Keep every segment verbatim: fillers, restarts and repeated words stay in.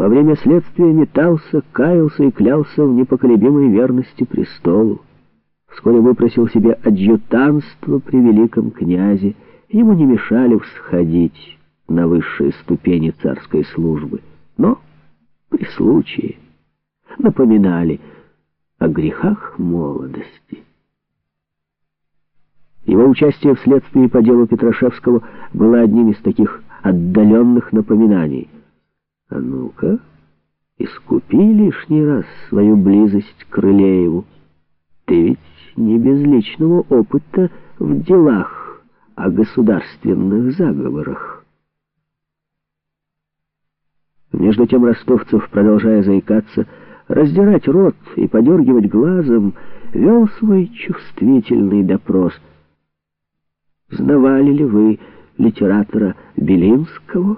время следствия метался, каялся и клялся в непоколебимой верности престолу. Вскоре выпросил себе адъютантство при великом князе. Ему не мешали всходить на высшие ступени царской службы, но при случае напоминали о грехах молодости. Его участие в следствии по делу Петрашевского было одним из таких отдаленных напоминаний. А ну-ка, искупи лишний раз свою близость к Рылееву. Ты ведь не без личного опыта в делах о государственных заговорах. Между тем Ростовцев, продолжая заикаться, раздирать рот и подергивать глазом, вел свой чувствительный допрос. Знавали ли вы литератора Белинского?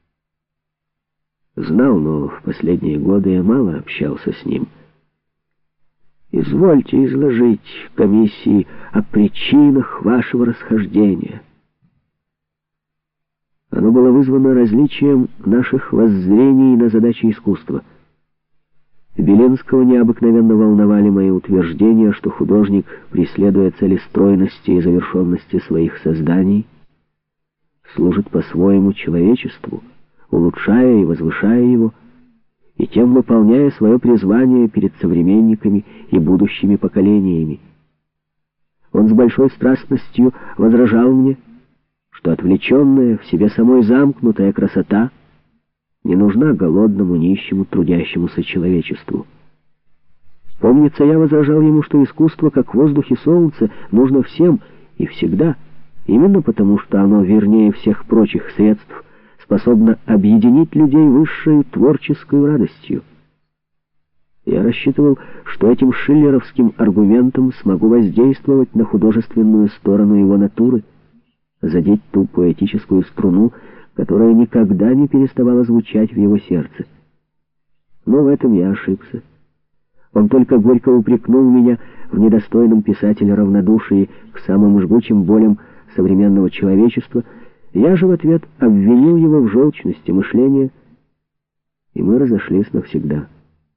Знал, но в последние годы я мало общался с ним. Извольте изложить комиссии о причинах вашего расхождения. Оно было вызвано различием наших воззрений на задачи искусства. Белинского необыкновенно волновали мои утверждения, что художник, преследуя цели стройности и завершенности своих созданий, служит по-своему человечеству, улучшая и возвышая его, и тем выполняя свое призвание перед современниками и будущими поколениями. Он с большой страстностью возражал мне, что отвлеченная, в себе самой замкнутая красота не нужна голодному, нищему, трудящемуся человечеству. Помнится, я возражал ему, что искусство, как воздух и солнце, нужно всем и всегда, именно потому, что оно, вернее всех прочих средств, способно объединить людей высшей творческой радостью. Я рассчитывал, что этим шиллеровским аргументом смогу воздействовать на художественную сторону его натуры, задеть ту поэтическую струну, которая никогда не переставала звучать в его сердце. Но в этом я ошибся. Он только горько упрекнул меня в недостойном писателе равнодушии к самым жгучим болям современного человечества. Я же в ответ обвинил его в желчности мышления, и мы разошлись навсегда.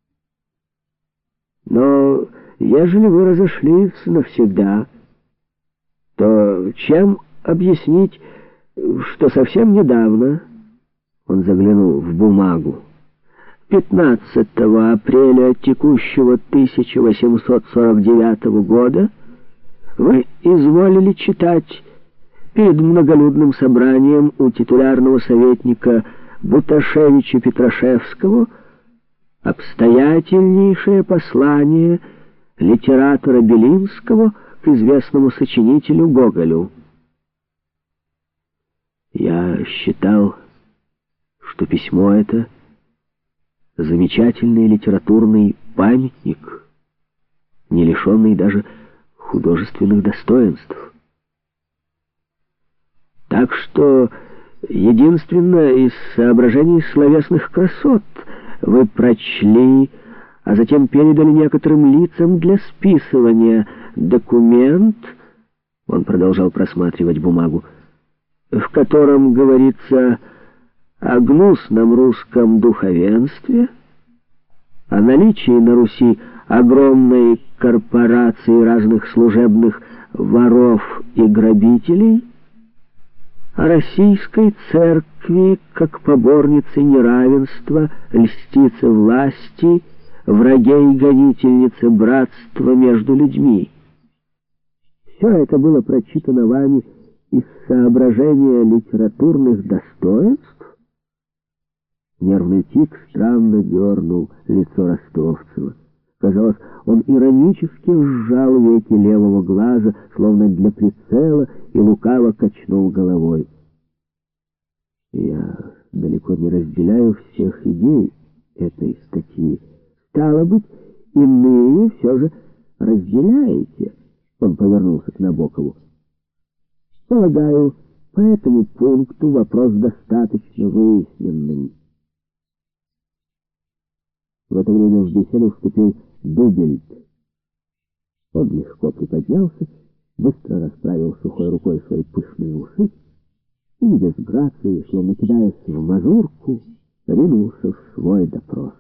Но ежели вы разошлись навсегда, то чем объяснить, что совсем недавно, он заглянул в бумагу, пятнадцатого апреля текущего тысяча восемьсот сорок девятого года, вы изволили читать перед многолюдным собранием у титулярного советника Буташевича Петрашевского обстоятельнейшее послание литератора Белинского к известному сочинителю Гоголю. Я считал, что письмо это замечательный литературный памятник, не лишенный даже художественных достоинств. Так что единственное из соображений словесных красот вы прочли, а затем передали некоторым лицам для списывания документ, он продолжал просматривать бумагу, в котором говорится о гнусном русском духовенстве, о наличии на Руси огромной корпорации разных служебных воров и грабителей, о российской церкви как поборнице неравенства, льстице власти, враге и гонительнице братства между людьми. Все это было прочитано вами из соображения литературных достоинств? Нервный тик странно дернул лицо Ростовцева. Казалось, он иронически сжал веки левого глаза, словно для прицела, и лукаво качнул головой. Я далеко не разделяю всех идей этой статьи. Стало быть, иные все же разделяете. Он повернулся к Набокову. Полагаю, по этому пункту вопрос достаточно выясненный. В это время в беседу вступил Дубельт. Он легко приподнялся, быстро расправил сухой рукой свои пышные усы и без грации, словно кидаясь в мазурку, ринулся в свой допрос.